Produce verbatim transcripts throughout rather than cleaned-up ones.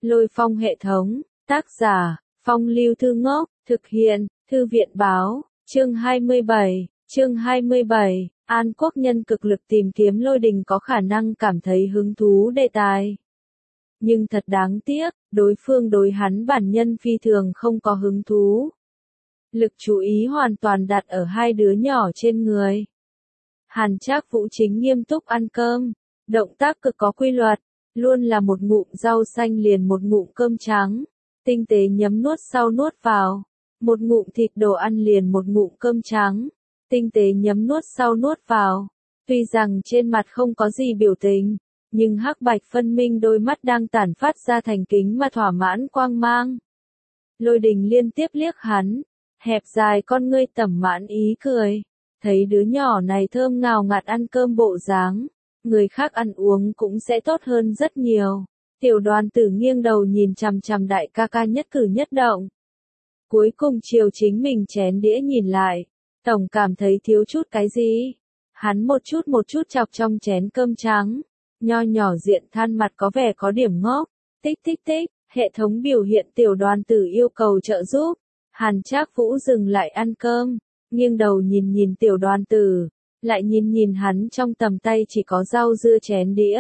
Lôi Phong hệ thống, tác giả, Phong Lưu Thư Ngốc, thực hiện, Thư viện báo, chương hai mươi bảy, chương hai mươi bảy, An Quốc Nhân cực lực tìm kiếm Lôi Đình có khả năng cảm thấy hứng thú đề tài. Nhưng thật đáng tiếc, đối phương đối hắn bản nhân phi thường không có hứng thú. Lực chú ý hoàn toàn đặt ở hai đứa nhỏ trên người. Hàn Trác Vũ chính nghiêm túc ăn cơm, động tác cực có quy luật, luôn là một ngụm rau xanh liền một ngụm cơm trắng, tinh tế nhấm nuốt sau nuốt vào, một ngụm thịt đồ ăn liền một ngụm cơm trắng, tinh tế nhấm nuốt sau nuốt vào. Tuy rằng trên mặt không có gì biểu tình, nhưng hắc bạch phân minh đôi mắt đang tản phát ra thành kính mà thỏa mãn quang mang. Lôi Đình liên tiếp liếc hắn, hẹp dài con ngươi tẩm mãn ý cười, thấy đứa nhỏ này thơm ngào ngạt ăn cơm bộ dáng, người khác ăn uống cũng sẽ tốt hơn rất nhiều. Tiểu Đoàn Tử nghiêng đầu nhìn chằm chằm đại ca ca nhất cử nhất động. Cuối cùng chiều chính mình chén đĩa nhìn lại, tổng cảm thấy thiếu chút cái gì. Hắn một chút một chút chọc trong chén cơm trắng, nho nhỏ diện than mặt có vẻ có điểm ngốc. Tích tích tích, hệ thống biểu hiện Tiểu Đoàn Tử yêu cầu trợ giúp. Hàn Trác Vũ dừng lại ăn cơm, nghiêng đầu nhìn nhìn Tiểu Đoàn Tử, lại nhìn nhìn hắn trong tầm tay chỉ có rau dưa chén đĩa.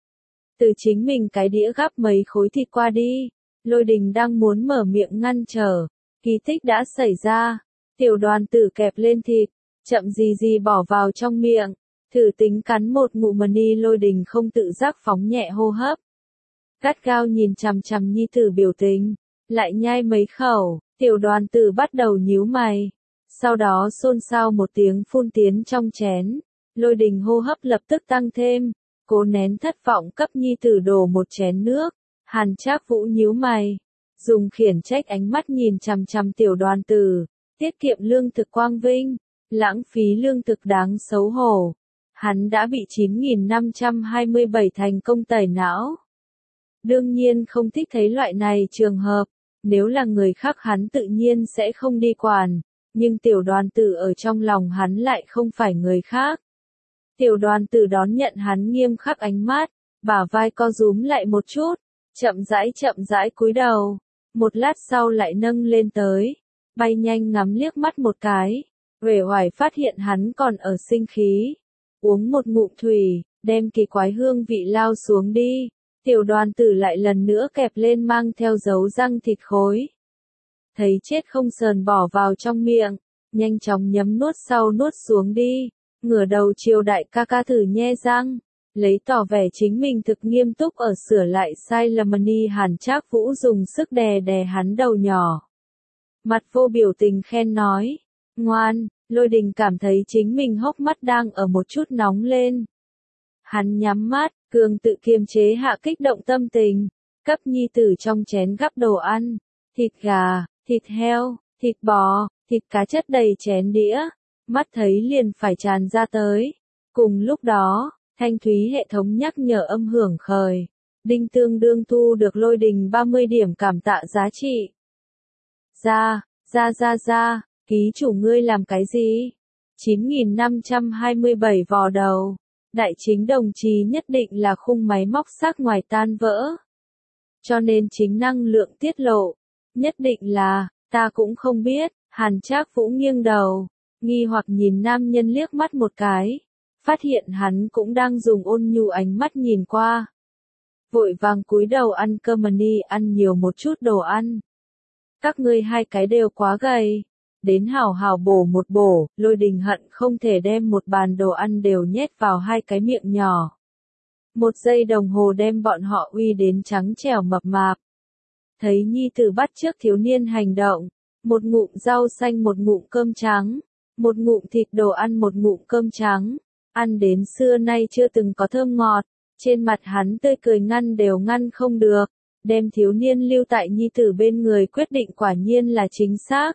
Từ chính mình cái đĩa gắp mấy khối thịt qua đi, Lôi Đình đang muốn mở miệng ngăn trở, kỳ tích đã xảy ra. Tiểu Đoàn Tử kẹp lên thịt, chậm gì gì bỏ vào trong miệng, thử tính cắn một ngụm mà đi. Lôi Đình không tự giác phóng nhẹ hô hấp, gắt gao nhìn chằm chằm nhi tử biểu tình, lại nhai mấy khẩu. Tiểu Đoàn Tử bắt đầu nhíu mày, sau đó xôn xao một tiếng phun tiến trong chén. Lôi Đình hô hấp lập tức tăng thêm, cố nén thất vọng cấp nhi tử đổ một chén nước. Hàn Trác Vũ nhíu mày, dùng khiển trách ánh mắt nhìn chằm chằm Tiểu Đoàn Tử, tiết kiệm lương thực quang vinh, lãng phí lương thực đáng xấu hổ. Hắn đã bị chín nghìn năm trăm hai mươi bảy thành công tẩy não. Đương nhiên không thích thấy loại này trường hợp. Nếu là người khác hắn tự nhiên sẽ không đi quản, nhưng Tiểu Đoàn Tử ở trong lòng hắn lại không phải người khác. Tiểu Đoàn Tử đón nhận hắn nghiêm khắc ánh mắt, bả vai co rúm lại một chút, chậm rãi chậm rãi cúi đầu, một lát sau lại nâng lên tới, bay nhanh ngắm liếc mắt một cái, uể oải phát hiện hắn còn ở sinh khí, uống một ngụm thủy, đem kỳ quái hương vị lao xuống đi. Tiểu Đoàn Tử lại lần nữa kẹp lên mang theo dấu răng thịt khối. Thấy chết không sờn bỏ vào trong miệng, nhanh chóng nhấm nuốt sau nuốt xuống đi, ngửa đầu chiều đại ca ca thử nhe răng, lấy tỏ vẻ chính mình thực nghiêm túc ở sửa lại sai lầm. Ni Hàn Trác Vũ dùng sức đè đè hắn đầu nhỏ. Mặt vô biểu tình khen nói, ngoan. Lôi Đình cảm thấy chính mình hốc mắt đang ở một chút nóng lên. Hắn nhắm mắt, cường tự kiềm chế hạ kích động tâm tình, cấp nhi tử trong chén gắp đồ ăn, thịt gà, thịt heo, thịt bò, thịt cá chất đầy chén đĩa, mắt thấy liền phải tràn ra tới. Cùng lúc đó, thanh thúy hệ thống nhắc nhở âm hưởng khởi, đinh tương đương thu được Lôi Đình ba mươi điểm cảm tạ giá trị. Ra, ra ra ra, ký chủ ngươi làm cái gì? chín nghìn năm trăm hai mươi bảy vò đầu. Đại chính đồng chí nhất định là khung máy móc xác ngoài tan vỡ. Cho nên chính năng lượng tiết lộ. Nhất định là, ta cũng không biết. Hàn Trác Vũ nghiêng đầu, nghi hoặc nhìn nam nhân liếc mắt một cái. Phát hiện hắn cũng đang dùng ôn nhu ánh mắt nhìn qua. Vội vàng cúi đầu ăn cơm. Ni ăn nhiều một chút đồ ăn. Các ngươi hai cái đều quá gầy. Đến hảo hảo bổ một bổ. Lôi Đình hận không thể đem một bàn đồ ăn đều nhét vào hai cái miệng nhỏ. Một giây đồng hồ đem bọn họ uy đến trắng trẻo mập mạp. Thấy nhi tử bắt chước thiếu niên hành động, một ngụm rau xanh một ngụm cơm trắng, một ngụm thịt đồ ăn một ngụm cơm trắng, ăn đến xưa nay chưa từng có thơm ngọt, trên mặt hắn tươi cười ngăn đều ngăn không được, đem thiếu niên lưu tại nhi tử bên người quyết định quả nhiên là chính xác.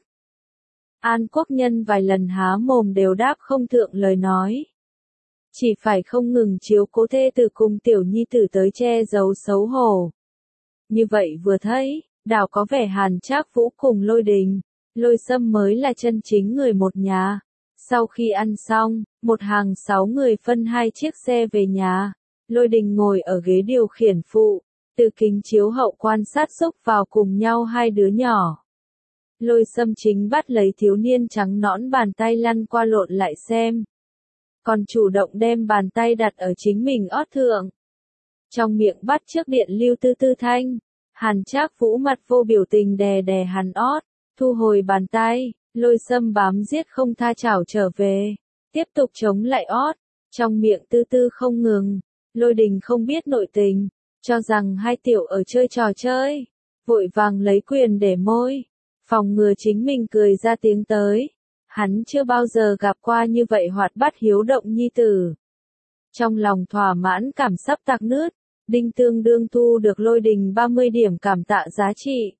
An Quốc Nhân vài lần há mồm đều đáp không thượng lời nói. Chỉ phải không ngừng chiếu cố thê tử cùng tiểu nhi tử tới che giấu xấu hổ. Như vậy vừa thấy, đảo có vẻ Hàn Trác Vũ cùng Lôi Đình, Lôi Sâm mới là chân chính người một nhà. Sau khi ăn xong, một hàng sáu người phân hai chiếc xe về nhà. Lôi Đình ngồi ở ghế điều khiển phụ, Từ kính chiếu hậu quan sát xúc vào cùng nhau hai đứa nhỏ. Lôi Sâm chính bắt lấy thiếu niên trắng nõn bàn tay lăn qua lộn lại xem. Còn chủ động đem bàn tay đặt ở chính mình ót thượng. Trong miệng bắt trước điện lưu tư tư thanh. Hàn Trác Vũ mặt vô biểu tình đè đè hắn ót, thu hồi bàn tay, Lôi Sâm bám giết không tha chảo trở về. Tiếp tục chống lại ót, trong miệng tư tư không ngừng. Lôi Đình không biết nội tình, cho rằng hai tiểu ở chơi trò chơi. Vội vàng lấy quyền để môi, phòng ngừa chính mình cười ra tiếng tới. Hắn chưa bao giờ gặp qua như vậy hoạt bát hiếu động nhi tử. Trong lòng thỏa mãn cảm sắp tạc nứt, Đinh tương đương thu được Lôi Đình ba mươi điểm cảm tạ giá trị.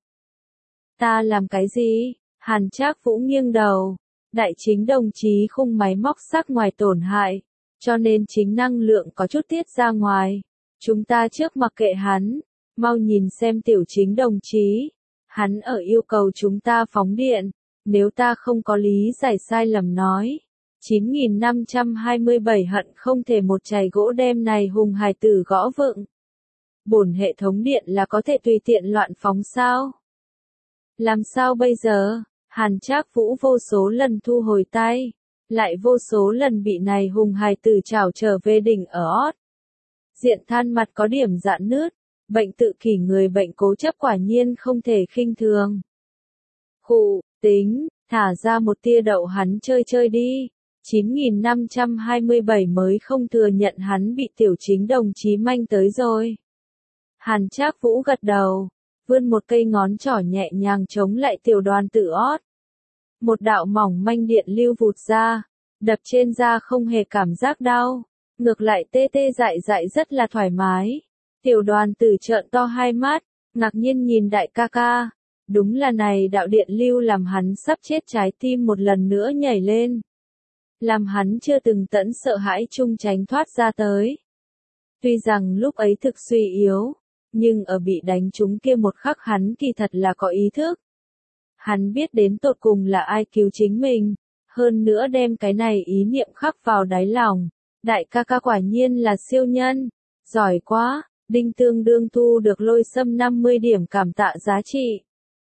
Ta làm cái gì? Hàn Trác Vũ nghiêng đầu. Đại chính đồng chí khung máy móc sắc ngoài tổn hại, cho nên chính năng lượng có chút tiết ra ngoài. Chúng ta trước mặc kệ hắn, mau nhìn xem tiểu chính đồng chí. Hắn ở yêu cầu chúng ta phóng điện, nếu ta không có lý giải sai lầm nói. chín nghìn năm trăm hai mươi bảy hận không thể một chày gỗ đem này hùng hài tử gõ vựng. Bổn hệ thống điện là có thể tùy tiện loạn phóng sao? Làm sao bây giờ? Hàn Trác Vũ vô số lần thu hồi tay, lại vô số lần bị này hùng hài tử chảo trở về đỉnh ở ót. Diện than mặt có điểm rạn nứt, bệnh tự kỷ người bệnh cố chấp quả nhiên không thể khinh thường. Khụ, tính, thả ra một tia đậu hắn chơi chơi đi. chín nghìn năm trăm hai mươi bảy mới không thừa nhận hắn bị tiểu chính đồng chí manh tới rồi. Hàn Trác Vũ gật đầu, vươn một cây ngón trỏ nhẹ nhàng chống lại tiểu đoàn tử ót. Một đạo mỏng manh điện lưu vụt ra, đập trên da không hề cảm giác đau, ngược lại tê tê dại dại rất là thoải mái. Tiểu đoàn tử trợn to hai mắt, ngạc nhiên nhìn đại ca ca. Đúng là này đạo điện lưu làm hắn sắp chết trái tim một lần nữa nhảy lên. Làm hắn chưa từng tẫn sợ hãi chung tránh thoát ra tới. Tuy rằng lúc ấy thực suy yếu, nhưng ở bị đánh trúng kia một khắc hắn kỳ thật là có ý thức. Hắn biết đến tột cùng là ai cứu chính mình, hơn nữa đem cái này ý niệm khắc vào đáy lòng. Đại ca ca quả nhiên là siêu nhân, giỏi quá, Đinh tương đương thu được Lôi Sâm năm mươi điểm cảm tạ giá trị.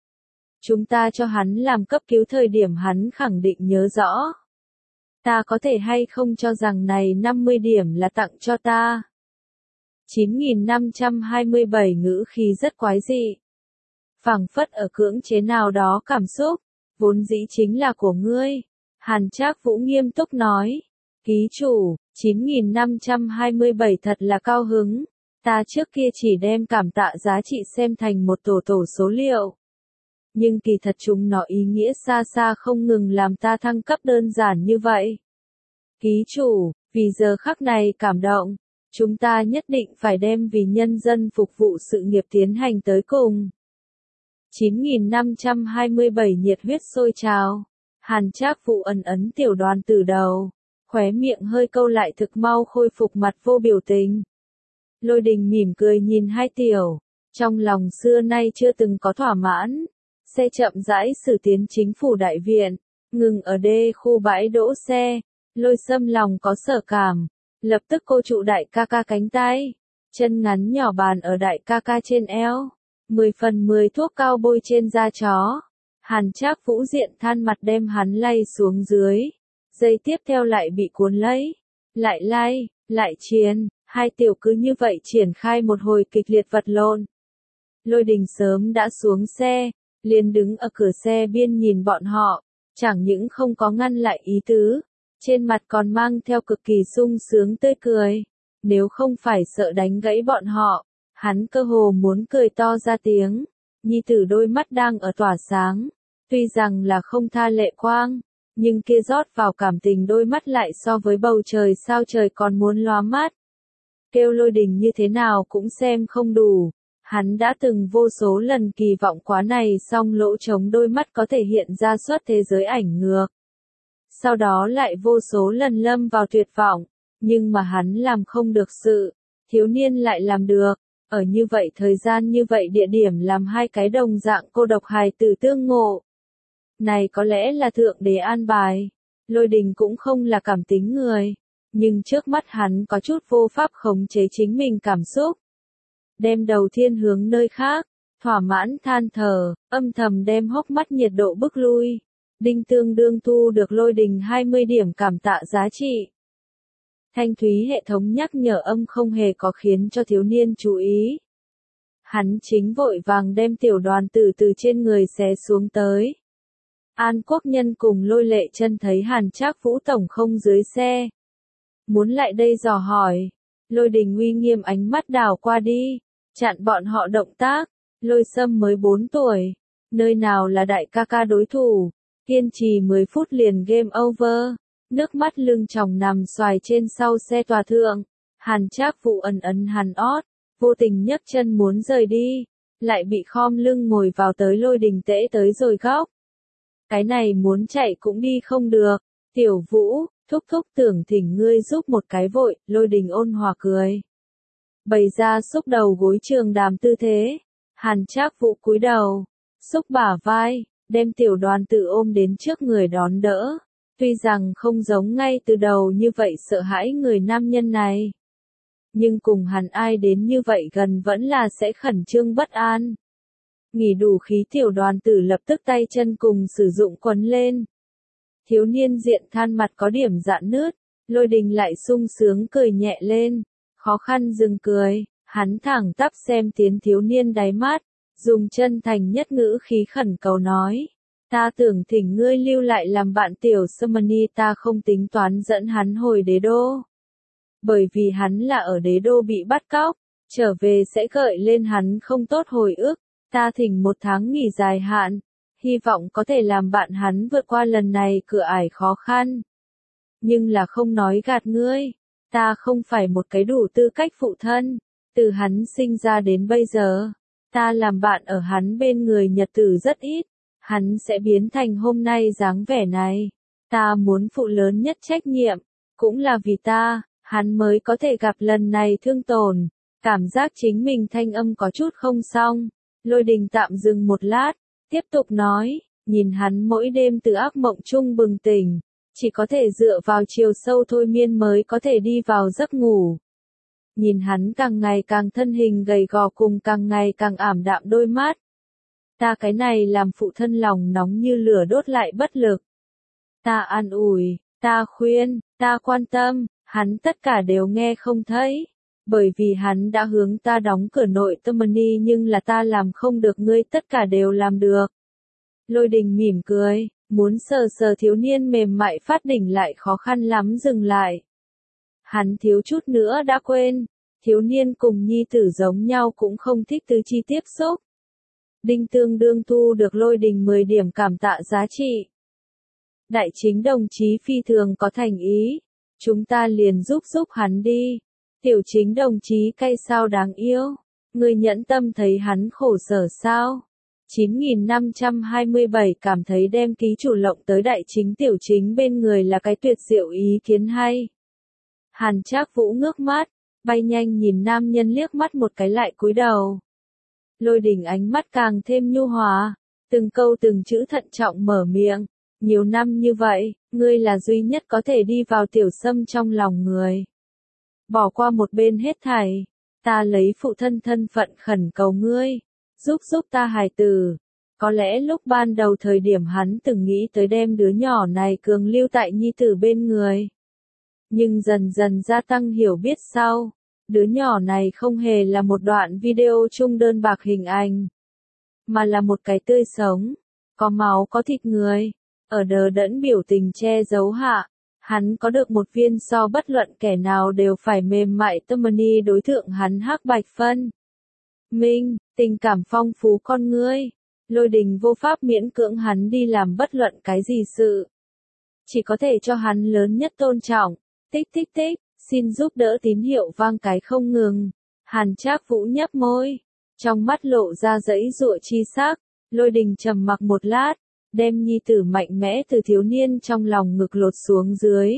Chúng ta cho hắn làm cấp cứu thời điểm hắn khẳng định nhớ rõ. Ta có thể hay không cho rằng này năm mươi điểm là tặng cho ta. chín nghìn năm trăm hai mươi bảy ngữ khí rất quái dị. Phảng phất ở cưỡng chế nào đó cảm xúc, vốn dĩ chính là của ngươi. Hàn Trác Vũ nghiêm túc nói. Ký chủ, chín nghìn năm trăm hai mươi bảy thật là cao hứng. Ta trước kia chỉ đem cảm tạ giá trị xem thành một tổ tổ số liệu. Nhưng kỳ thật chúng nó ý nghĩa xa xa không ngừng làm ta thăng cấp đơn giản như vậy. Ký chủ, vì giờ khắc này cảm động, chúng ta nhất định phải đem vì nhân dân phục vụ sự nghiệp tiến hành tới cùng. chín nghìn năm trăm hai mươi bảy nhiệt huyết sôi trào. Hàn Trác Vũ ấn ấn tiểu đoàn từ đầu, khóe miệng hơi câu lại thực mau khôi phục mặt vô biểu tình. Lôi Đình mỉm cười nhìn hai tiểu, trong lòng xưa nay chưa từng có thỏa mãn. Xe chậm rãi xử tiến chính phủ đại viện, ngừng ở đê khu bãi đỗ xe. Lôi Sâm lòng có sở cảm, lập tức cô trụ đại ca ca cánh tay, chân ngắn nhỏ bàn ở đại ca ca trên eo, mười phần mười thuốc cao bôi trên da chó. Hàn Trác Vũ diện than mặt đem hắn lay xuống dưới, giây tiếp theo lại bị cuốn lấy, lại lay, lại chiến, hai tiểu cứ như vậy triển khai một hồi kịch liệt vật lộn. Lôi Đình sớm đã xuống xe, liền đứng ở cửa xe biên nhìn bọn họ, chẳng những không có ngăn lại ý tứ, trên mặt còn mang theo cực kỳ sung sướng tươi cười. Nếu không phải sợ đánh gãy bọn họ, hắn cơ hồ muốn cười to ra tiếng. Nhi tử đôi mắt đang ở tỏa sáng, tuy rằng là không tha lệ quang, nhưng kia rót vào cảm tình đôi mắt lại so với bầu trời sao trời còn muốn lóa mắt. Kêu Lôi Đình như thế nào cũng xem không đủ. Hắn đã từng vô số lần kỳ vọng quá này song lỗ trống đôi mắt có thể hiện ra suốt thế giới ảnh ngược. Sau đó lại vô số lần lâm vào tuyệt vọng, nhưng mà hắn làm không được sự, thiếu niên lại làm được, ở như vậy thời gian như vậy địa điểm làm hai cái đồng dạng cô độc hài tử tương ngộ. Này có lẽ là thượng đế an bài, Lôi Đình cũng không là cảm tính người, nhưng trước mắt hắn có chút vô pháp khống chế chính mình cảm xúc. đem đầu thiên hướng nơi khác, thỏa mãn than thở, âm thầm đem hốc mắt nhiệt độ bức lui. Đinh tương đương thu được lôi đình hai mươi điểm cảm tạ giá trị. Thanh thúy hệ thống nhắc nhở âm không hề có khiến cho thiếu niên chú ý. Hắn chính vội vàng đem tiểu đoàn tử từ trên người xé xuống tới. An Quốc Nhân cùng Lôi Lệ Chân thấy Hàn Trác Vũ tổng không dưới xe. Muốn lại đây dò hỏi. Lôi đình uy nghiêm ánh mắt đảo qua đi, chặn bọn họ động tác. Lôi Sâm mới bốn tuổi, nơi nào là đại ca ca đối thủ, kiên trì mười phút liền game over. Nước mắt lưng tròng nằm xoài trên sau xe tòa thượng. Hàn Trác Vũ ẩn ẩn hàn ót, vô tình nhấc chân muốn rời đi, lại bị khom lưng ngồi vào tới Lôi đình tễ tới rồi góc. Cái này muốn chạy cũng đi không được. Tiểu Vũ, thúc thúc tưởng thỉnh ngươi giúp một cái vội. Lôi đình ôn hòa cười, bày ra xúc đầu gối trường đàm tư thế. Hàn Trác Vũ cúi đầu, xúc bả vai, đem tiểu đoàn tử ôm đến trước người đón đỡ. Tuy rằng không giống ngay từ đầu như vậy sợ hãi người nam nhân này, nhưng cùng hắn ai đến như vậy gần vẫn là sẽ khẩn trương bất an. Nghỉ đủ khí tiểu đoàn tử lập tức tay chân cùng sử dụng quấn lên. Thiếu niên diện than mặt có điểm rạn nứt, Lôi đình lại sung sướng cười nhẹ lên, khó khăn dừng cười, hắn thẳng tắp xem tiến thiếu niên đáy mắt, dùng chân thành nhất ngữ khí khẩn cầu nói. Ta tưởng thỉnh ngươi lưu lại làm bạn tiểu Summoner, ta không tính toán dẫn hắn hồi đế đô. Bởi vì hắn là ở đế đô bị bắt cóc, trở về sẽ gợi lên hắn không tốt hồi ức. Ta thỉnh một tháng nghỉ dài hạn, hy vọng có thể làm bạn hắn vượt qua lần này cửa ải khó khăn. Nhưng là không nói gạt ngươi, ta không phải một cái đủ tư cách phụ thân, từ hắn sinh ra đến bây giờ, ta làm bạn ở hắn bên người nhật tử rất ít, hắn sẽ biến thành hôm nay dáng vẻ này. Ta muốn phụ lớn nhất trách nhiệm, cũng là vì ta, hắn mới có thể gặp lần này thương tổn, cảm giác chính mình thanh âm có chút không xong. Lôi đình tạm dừng một lát, tiếp tục nói, nhìn hắn mỗi đêm từ ác mộng chung bừng tỉnh, chỉ có thể dựa vào chiều sâu thôi miên mới có thể đi vào giấc ngủ. Nhìn hắn càng ngày càng thân hình gầy gò cùng càng ngày càng ảm đạm đôi mắt. Ta cái này làm phụ thân lòng nóng như lửa đốt lại bất lực. Ta an ủi, ta khuyên, ta quan tâm, hắn tất cả đều nghe không thấy. Bởi vì hắn đã hướng ta đóng cửa nội tâm ni, nhưng là ta làm không được, ngươi tất cả đều làm được. Lôi đình mỉm cười, muốn sờ sờ thiếu niên mềm mại phát đỉnh lại khó khăn lắm dừng lại. Hắn thiếu chút nữa đã quên, thiếu niên cùng nhi tử giống nhau cũng không thích tứ chi tiếp xúc. Đinh tương đương thu được lôi đình mười điểm cảm tạ giá trị. Đại chính đồng chí phi thường có thành ý, chúng ta liền giúp giúp hắn đi. Tiểu chính đồng chí cay sao đáng yêu, người nhẫn tâm thấy hắn khổ sở sao. chín nghìn năm trăm hai mươi bảy cảm thấy đem ký chủ lộng tới đại chính tiểu chính bên người là cái tuyệt diệu ý kiến hay. Hàn Trác Vũ ngước mắt, bay nhanh nhìn nam nhân liếc mắt một cái lại cúi đầu. Lôi đình ánh mắt càng thêm nhu hòa, từng câu từng chữ thận trọng mở miệng. Nhiều năm như vậy, ngươi là duy nhất có thể đi vào tiểu sâm trong lòng người. Bỏ qua một bên hết thảy, ta lấy phụ thân thân phận khẩn cầu ngươi, giúp giúp ta hài tử. Có lẽ lúc ban đầu thời điểm hắn từng nghĩ tới đem đứa nhỏ này cường lưu tại nhi tử bên người. Nhưng dần dần gia tăng hiểu biết sau, đứa nhỏ này không hề là một đoạn video chung đơn bạc hình ảnh, mà là một cái tươi sống, có máu có thịt người. Ở đờ đẫn biểu tình che giấu hạ, hắn có được một viên so bất luận kẻ nào đều phải mềm mại tâm ni đối tượng hắn hắc bạch phân. Minh, tình cảm phong phú con ngươi, lôi đình vô pháp miễn cưỡng hắn đi làm bất luận cái gì sự. Chỉ có thể cho hắn lớn nhất tôn trọng, tích tích tích, xin giúp đỡ tín hiệu vang cái không ngừng. Hàn Trác Vũ nhấp môi, trong mắt lộ ra dãy dụa chi sắc, lôi đình trầm mặc một lát. Đem nhi tử mạnh mẽ từ thiếu niên trong lòng ngực lột xuống dưới.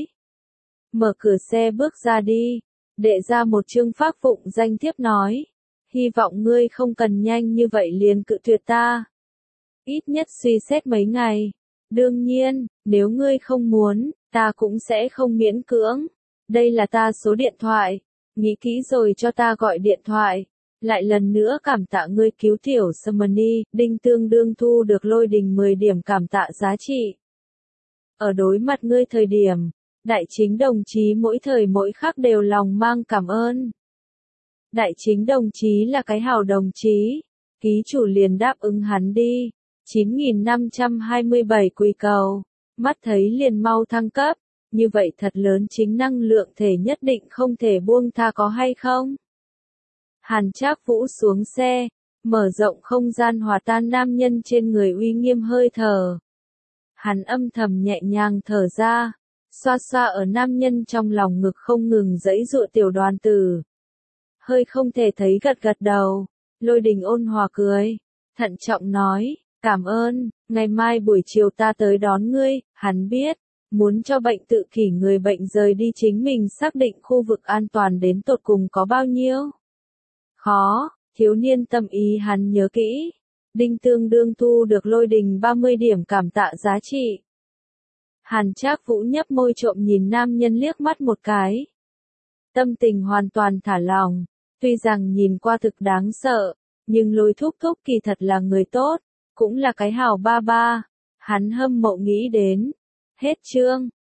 Mở cửa xe bước ra đi, đệ ra một chương phác phụng danh thiếp nói. Hy vọng ngươi không cần nhanh như vậy liền cự tuyệt ta. Ít nhất suy xét mấy ngày. Đương nhiên, nếu ngươi không muốn, ta cũng sẽ không miễn cưỡng. Đây là ta số điện thoại. Nghĩ kỹ rồi cho ta gọi điện thoại. Lại lần nữa cảm tạ ngươi cứu tiểu Summoner, Đinh tương đương thu được Lôi Đình mười điểm cảm tạ giá trị. Ở đối mặt ngươi thời điểm, Đại Chính đồng chí mỗi thời mỗi khắc đều lòng mang cảm ơn. Đại Chính đồng chí là cái hảo đồng chí, ký chủ liền đáp ứng hắn đi. chín nghìn năm trăm hai mươi bảy quỳ cầu, mắt thấy liền mau thăng cấp, như vậy thật lớn chính năng lượng thể nhất định không thể buông tha có hay không? Hàn Trác Vũ xuống xe, mở rộng không gian hòa tan nam nhân trên người uy nghiêm hơi thở. Hắn âm thầm nhẹ nhàng thở ra, xoa xoa ở nam nhân trong lòng ngực không ngừng giãy giụa tiểu đoàn tử. Hơi không thể thấy gật gật đầu, Lôi Đình ôn hòa cười, thận trọng nói, cảm ơn, ngày mai buổi chiều ta tới đón ngươi. Hắn biết, muốn cho bệnh tự kỷ người bệnh rời đi chính mình xác định khu vực an toàn đến tột cùng có bao nhiêu. Khó, thiếu niên tâm ý hắn nhớ kỹ. Đinh tương đương thu được Lôi Đình ba mươi điểm cảm tạ giá trị. Hàn Trác Vũ nhấp môi trộm nhìn nam nhân liếc mắt một cái. Tâm tình hoàn toàn thả lỏng, tuy rằng nhìn qua thực đáng sợ, nhưng Lôi thúc thúc kỳ thật là người tốt, cũng là cái hảo ba ba. Hắn hâm mộ nghĩ đến. Hết chương.